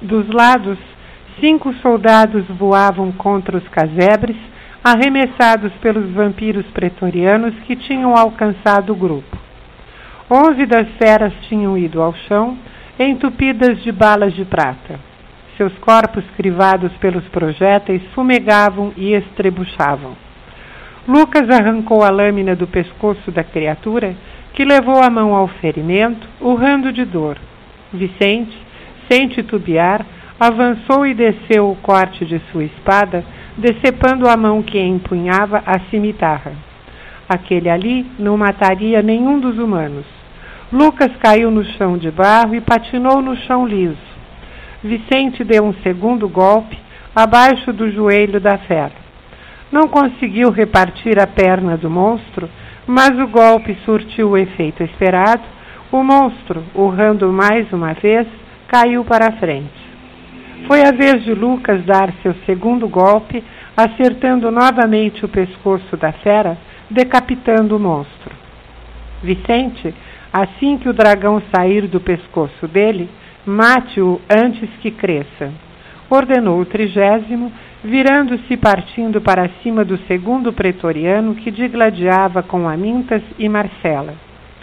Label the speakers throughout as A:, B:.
A: Dos lados, 5 soldados voavam contra os casebres, arremessados pelos vampiros pretorianos que tinham alcançado o grupo. 11 das feras tinham ido ao chão, entupidas de balas de prata. Seus corpos crivados pelos projéteis fumegavam e estrebuchavam. Lucas arrancou a lâmina do pescoço da criatura, que levou a mão ao ferimento, urrando de dor. Vicente, sem titubear, avançou e desceu o corte de sua espada, decepando a mão que empunhava a cimitarra. Aquele ali não mataria nenhum dos humanos. Lucas caiu no chão de barro e patinou no chão liso. Vicente deu um segundo golpe, abaixo do joelho da fera. Não conseguiu repartir a perna do monstro, mas o golpe surtiu o efeito esperado. O monstro, urrando mais uma vez, caiu para a frente. Foi a vez de Lucas dar seu segundo golpe, acertando novamente o pescoço da fera, decapitando o monstro. Vicente, assim que o dragão sair do pescoço dele, mate-o antes que cresça. Ordenou o 30º, virando-se e partindo para cima do 2º pretoriano que digladiava com Amintas e Marcela.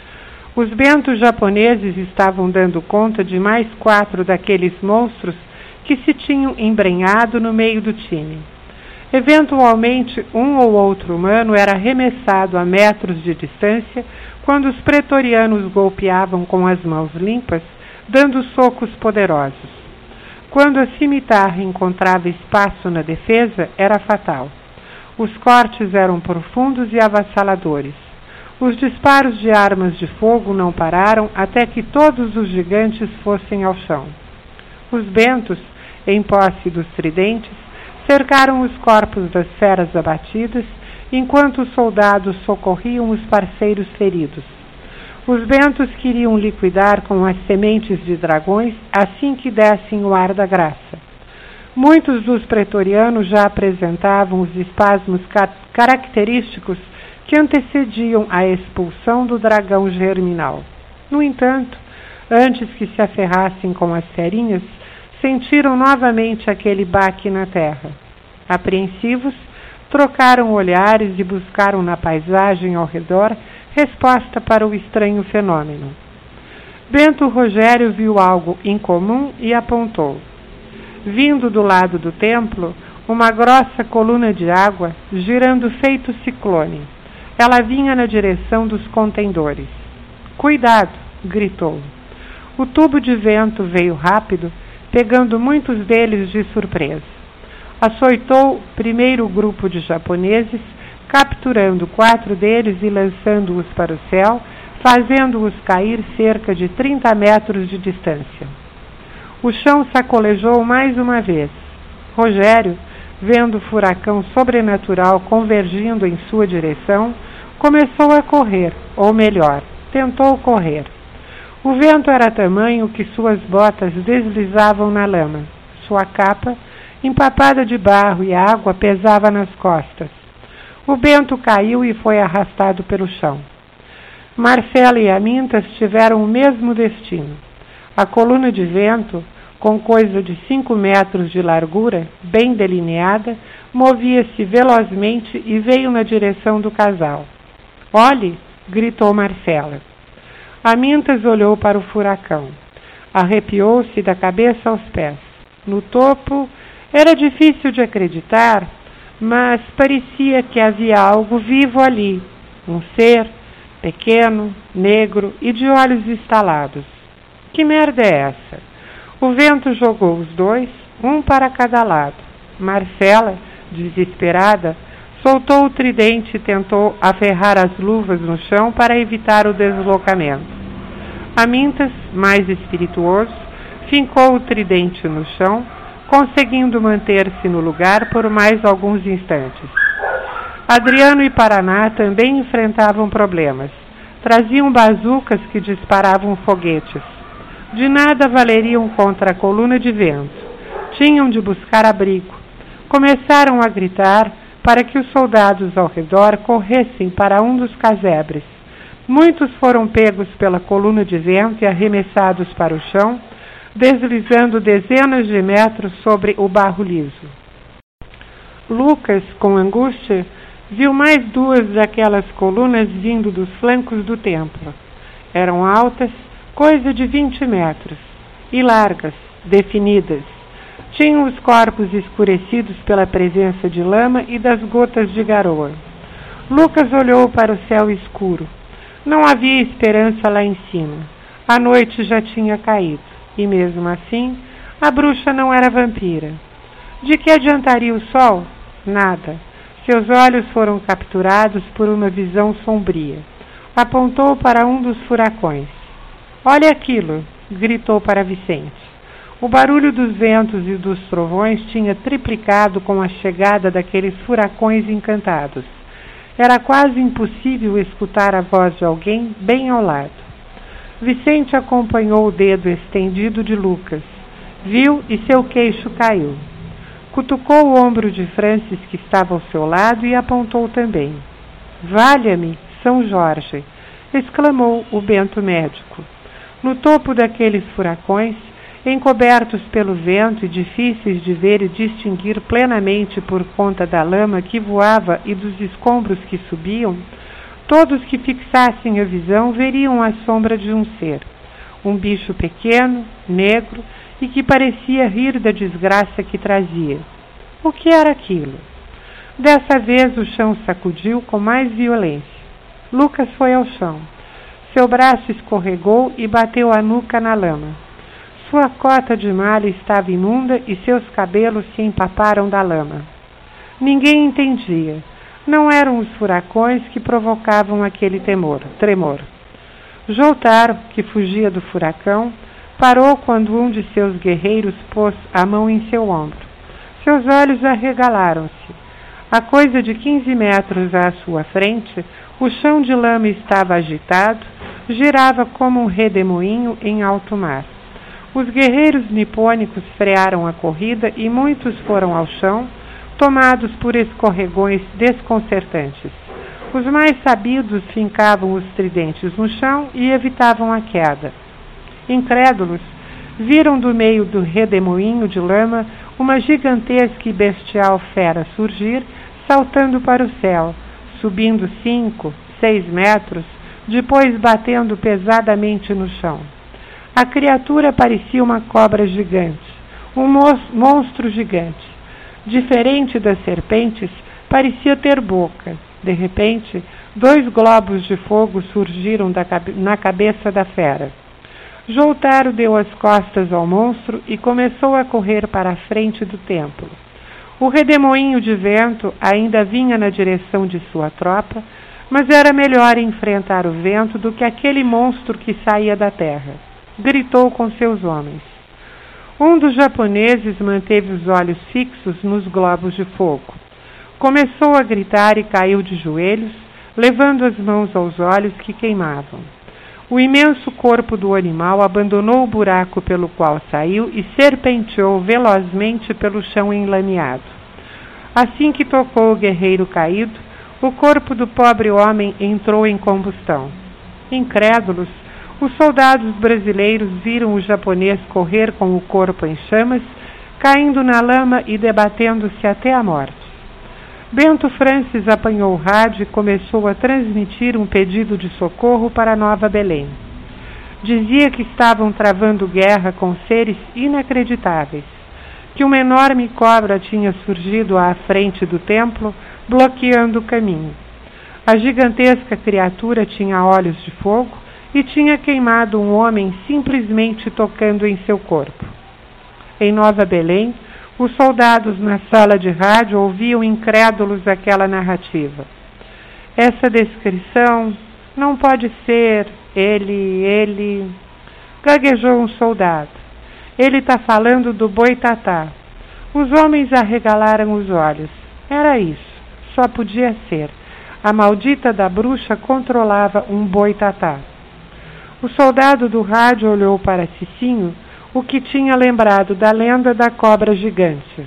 A: Os bentos japoneses estavam dando conta de mais 4 daqueles monstros que se tinham embrenhado no meio do time. Eventualmente, um ou outro humano era arremessado a metros de distância quando os pretorianos golpeavam com as mãos limpas, dando socos poderosos. Quando a cimitarra encontrava espaço na defesa, era fatal. Os cortes eram profundos e avassaladores. Os disparos de armas de fogo não pararam até que todos os gigantes fossem ao chão. Os bentos, em posse dos tridentes, cercaram os corpos das feras abatidas, enquanto os soldados socorriam os parceiros feridos. Os bentos queriam liquidar com as sementes de dragões assim que dessem o ar da graça. Muitos dos pretorianos já apresentavam os espasmos característicos que antecediam a expulsão do dragão germinal. No entanto, antes que se aferrassem com as ferinhas, sentiram novamente aquele baque na terra. Apreensivos, trocaram olhares e buscaram na paisagem ao redor resposta para o estranho fenômeno. Bento Rogério viu algo incomum e apontou. Vindo do lado do templo, uma grossa coluna de água, girando feito ciclone. Ela vinha na direção dos contendores. "Cuidado!" gritou. O tubo de vento veio rápido, pegando muitos deles de surpresa. Açoitou primeiro o grupo de japoneses, capturando 4 deles e lançando-os para o céu, fazendo-os cair cerca de 30 metros de distância. O chão sacolejou mais uma vez. Rogério, vendo o furacão sobrenatural convergindo em sua direção, começou a correr, ou melhor, tentou correr. O vento era tamanho que suas botas deslizavam na lama. Sua capa, empapada de barro e água, pesava nas costas. O Bento caiu e foi arrastado pelo chão. Marcela e Amintas tiveram o mesmo destino. A coluna de vento, com coisa de 5 metros de largura, bem delineada, movia-se velozmente e veio na direção do casal. "Olhe!" gritou Marcela. Amintas olhou para o furacão. Arrepiou-se da cabeça aos pés. No topo, era difícil de acreditar, mas parecia que havia algo vivo ali. Um ser, pequeno, negro e de olhos estalados. Que merda é essa? O vento jogou os dois, um para cada lado. Marcela, desesperada, soltou o tridente e tentou aferrar as luvas no chão para evitar o deslocamento. Amintas, mais espirituoso, fincou o tridente no chão, conseguindo manter-se no lugar por mais alguns instantes. Adriano e Paraná também enfrentavam problemas. Traziam bazucas que disparavam foguetes. De nada valeriam contra a coluna de vento. Tinham de buscar abrigo. Começaram a gritar para que os soldados ao redor corressem para um dos casebres. Muitos foram pegos pela coluna de vento e arremessados para o chão, deslizando dezenas de metros sobre o barro liso. Lucas, com angústia, viu mais duas daquelas colunas vindo dos flancos do templo. Eram altas, coisa de 20 metros, e largas, definidas. Tinham os corpos escurecidos pela presença de lama e das gotas de garoa. Lucas olhou para o céu escuro. Não havia esperança lá em cima. A noite já tinha caído, e mesmo assim, a bruxa não era vampira. De que adiantaria o sol? Nada. Seus olhos foram capturados por uma visão sombria. Apontou para um dos furacões. Olha aquilo! Gritou para Vicente. O barulho dos ventos e dos trovões tinha triplicado com a chegada daqueles furacões encantados. Era quase impossível escutar a voz de alguém bem ao lado. Vicente acompanhou o dedo estendido de Lucas. Viu e seu queixo caiu. Cutucou o ombro de Francis, que estava ao seu lado, e apontou também. Valha-me, São Jorge! Exclamou o bento médico. No topo daqueles furacões, encobertos pelo vento e difíceis de ver e distinguir plenamente por conta da lama que voava e dos escombros que subiam, todos que fixassem a visão veriam a sombra de um ser, um bicho pequeno, negro, e que parecia rir da desgraça que trazia. O que era aquilo? Dessa vez o chão sacudiu com mais violência. Lucas foi ao chão. Seu braço escorregou e bateu a nuca na lama. Sua cota de malha estava imunda e seus cabelos se empaparam da lama. Ninguém entendia. Não eram os furacões que provocavam aquele tremor. Jotaro, que fugia do furacão, parou quando um de seus guerreiros pôs a mão em seu ombro. Seus olhos arregalaram-se. A coisa de 15 metros à sua frente, o chão de lama estava agitado, girava como um redemoinho em alto mar. Os guerreiros nipônicos frearam a corrida e muitos foram ao chão, tomados por escorregões desconcertantes. Os mais sabidos fincavam os tridentes no chão e evitavam a queda. Incrédulos, viram do meio do redemoinho de lama uma gigantesca e bestial fera surgir, saltando para o céu, subindo 5, 6 metros, depois batendo pesadamente no chão. A criatura parecia uma cobra gigante, um monstro gigante. Diferente das serpentes, parecia ter boca. De repente, 2 globos de fogo surgiram na cabeça da fera. Jotaro deu as costas ao monstro e começou a correr para a frente do templo. O redemoinho de vento ainda vinha na direção de sua tropa, mas era melhor enfrentar o vento do que aquele monstro que saía da terra. Gritou com seus homens. Um dos japoneses manteve os olhos fixos nos globos de fogo. Começou a gritar e caiu de joelhos, levando as mãos aos olhos que queimavam. O imenso corpo do animal abandonou o buraco pelo qual saiu e serpenteou velozmente pelo chão enlameado. Assim que tocou o guerreiro caído, o corpo do pobre homem entrou em combustão. Incrédulos, os soldados brasileiros viram o japonês correr com o corpo em chamas, caindo na lama e debatendo-se até a morte. Bento Francis apanhou o rádio e começou a transmitir um pedido de socorro para Nova Belém. Dizia que estavam travando guerra com seres inacreditáveis, que uma enorme cobra tinha surgido à frente do templo, bloqueando o caminho. A gigantesca criatura tinha olhos de fogo e tinha queimado um homem simplesmente tocando em seu corpo. Em Nova Belém, os soldados na sala de rádio ouviam incrédulos aquela narrativa. Essa descrição não pode ser ele... Gaguejou um soldado. Ele está falando do boitatá. Os homens arregalaram os olhos. Era isso. Só podia ser. A maldita da bruxa controlava um boitatá. O soldado do rádio olhou para Cicinho, o que tinha lembrado da lenda da cobra gigante.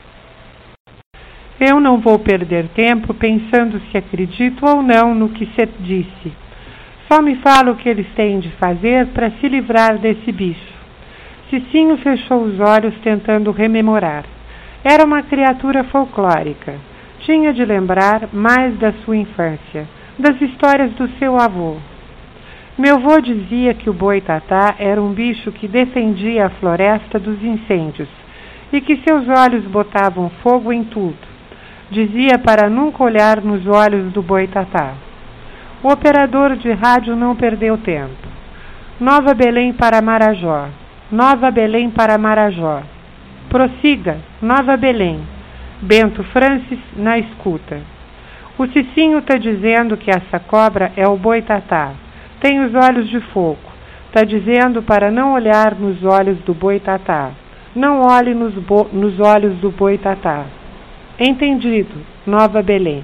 A: Eu não vou perder tempo pensando se acredito ou não no que se disse. Só me fala o que eles têm de fazer para se livrar desse bicho. Cicinho fechou os olhos tentando rememorar. Era uma criatura folclórica. Tinha de lembrar mais da sua infância, das histórias do seu avô. Meu avô dizia que o boitatá era um bicho que defendia a floresta dos incêndios e que seus olhos botavam fogo em tudo. Dizia para nunca olhar nos olhos do boitatá. O operador de rádio não perdeu tempo. Nova Belém para Marajó. Nova Belém para Marajó. Prossiga, Nova Belém. Bento Francis na escuta. O Cicinho tá dizendo que essa cobra é o boitatá. Tem os olhos de fogo. Tá dizendo para não olhar nos olhos do boitatá. Não olhe nos olhos do boitatá. Entendido, Nova Belém.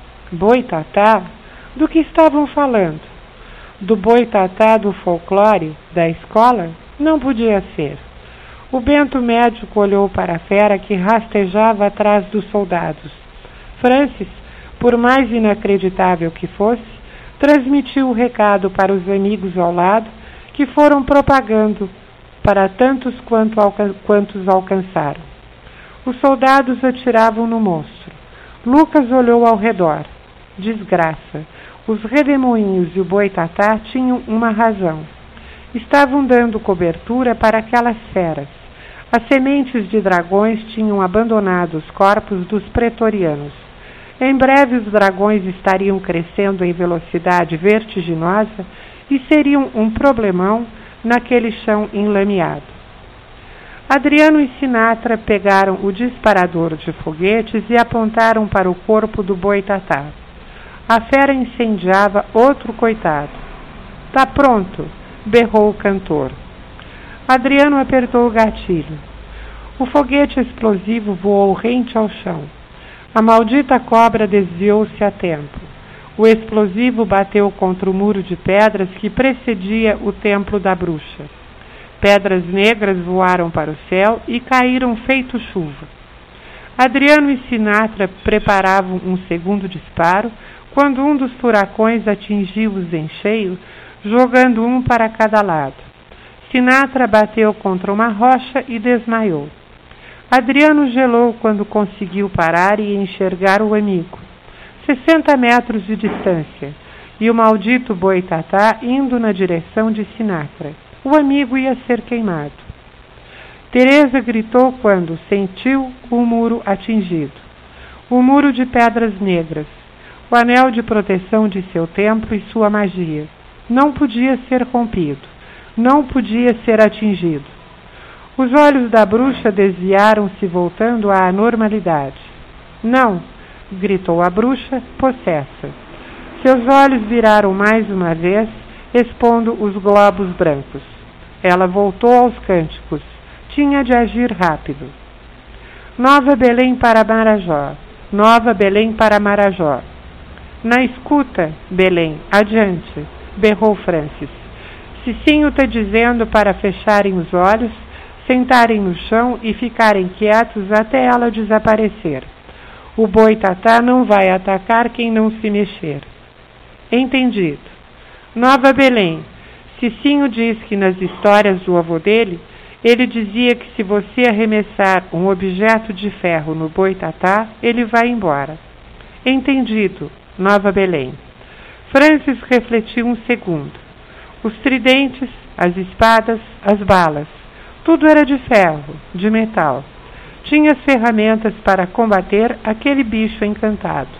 A: Boitatá? Do que estavam falando? Do boitatá do folclore, da escola? Não podia ser. O Bento médico olhou para a fera que rastejava atrás dos soldados. Francis, por mais inacreditável que fosse, transmitiu o recado para os amigos ao lado, que foram propagando para tantos quantos alcançaram. Os soldados atiravam no monstro. Lucas olhou ao redor. Desgraça. Os redemoinhos e o boitatá tinham uma razão. Estavam dando cobertura para aquelas feras. As sementes de dragões tinham abandonado os corpos dos pretorianos. Em breve os dragões estariam crescendo em velocidade vertiginosa e seriam um problemão naquele chão enlameado. Adriano e Sinatra pegaram o disparador de foguetes e apontaram para o corpo do boitatá. A fera incendiava outro coitado. Tá pronto, berrou o cantor. Adriano apertou o gatilho. O foguete explosivo voou rente ao chão. A maldita cobra desviou-se a tempo. O explosivo bateu contra o muro de pedras que precedia o templo da bruxa. Pedras negras voaram para o céu e caíram feito chuva. Adriano e Sinatra preparavam um segundo disparo quando um dos furacões atingiu-os em cheio, jogando um para cada lado. Sinatra bateu contra uma rocha e desmaiou. Adriano gelou quando conseguiu parar e enxergar o amigo. 60 metros de distância, e o maldito boitatá indo na direção de Sinatra. O amigo ia ser queimado. Teresa gritou quando sentiu o muro atingido. O muro de pedras negras, o anel de proteção de seu templo e sua magia. Não podia ser rompido, não podia ser atingido. Os olhos da bruxa desviaram-se voltando à normalidade. Não, gritou a bruxa, possessa. Seus olhos viraram mais uma vez, expondo os globos brancos. Ela voltou aos cânticos. Tinha de agir rápido. Nova Belém para Marajó. Nova Belém para Marajó. Na escuta, Belém, adiante, berrou Francis. Cicinho tá dizendo para fecharem os olhos, sentarem no chão e ficarem quietos até ela desaparecer. O boitatá não vai atacar quem não se mexer. Entendido. Nova Belém. Cicinho diz que nas histórias do avô dele, ele dizia que se você arremessar um objeto de ferro no boitatá, ele vai embora. Entendido. Nova Belém. Francis refletiu um segundo. Os tridentes, as espadas, as balas. Tudo era de ferro, de metal. Tinha as ferramentas para combater aquele bicho encantado.